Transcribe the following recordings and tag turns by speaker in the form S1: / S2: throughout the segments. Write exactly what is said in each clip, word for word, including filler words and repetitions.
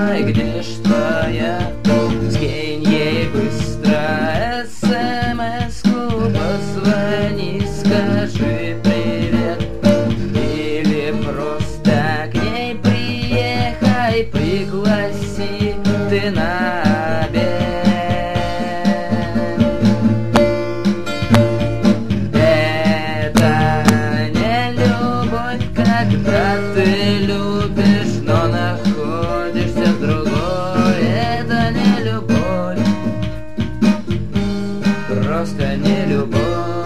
S1: родной, где ж твоя? Скинь ей быстро смс-ку, позвони, скажи привет. Или просто к ней приехай, пригласи ты на обед. Это не любовь, когда ты любишь, но находишься с другой. Это не любовь, просто не любовь.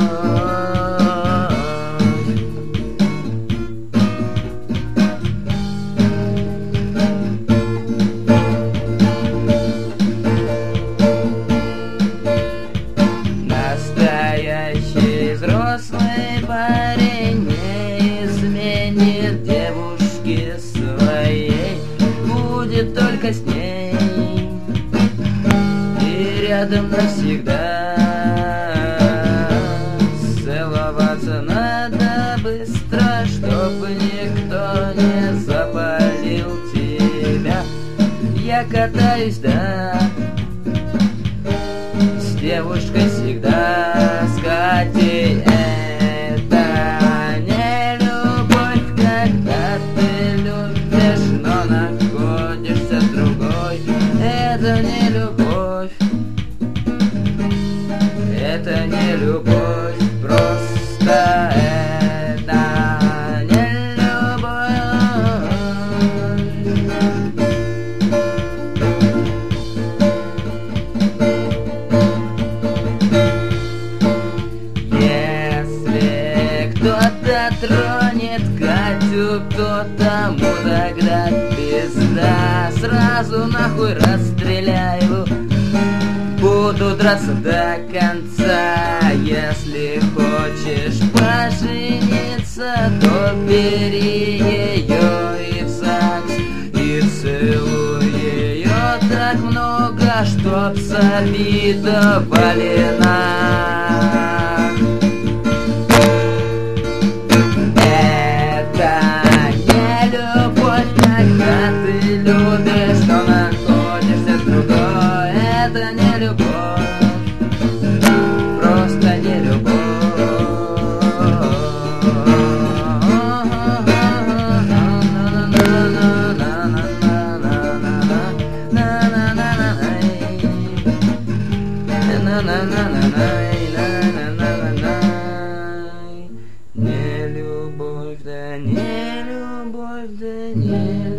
S1: Настоящий взрослый парень не изменит девушке своей, будет только с ней и рядом навсегда. Целоваться надо быстро, чтобы никто не запалил тебя. Я катаюсь, да, с девушкой всегда, с Катей. Это не любовь, когда ты любишь, но находишься с другой. Это не любовь, это не любовь, просто это не любовь. Если кто-то тронет Катю, то тому тогда пизда. Сразу нахуй расстреляй его, буду драться до конца. Если хочешь пожениться, то бери ее и в ЗАГС, и целуй ее так много, чтоб завидовали нам. Это не любовь, когда ты любишь, но находишься с другой. Это не любовь, просто не любовь. Не любовь, да не любовь, да не любовь.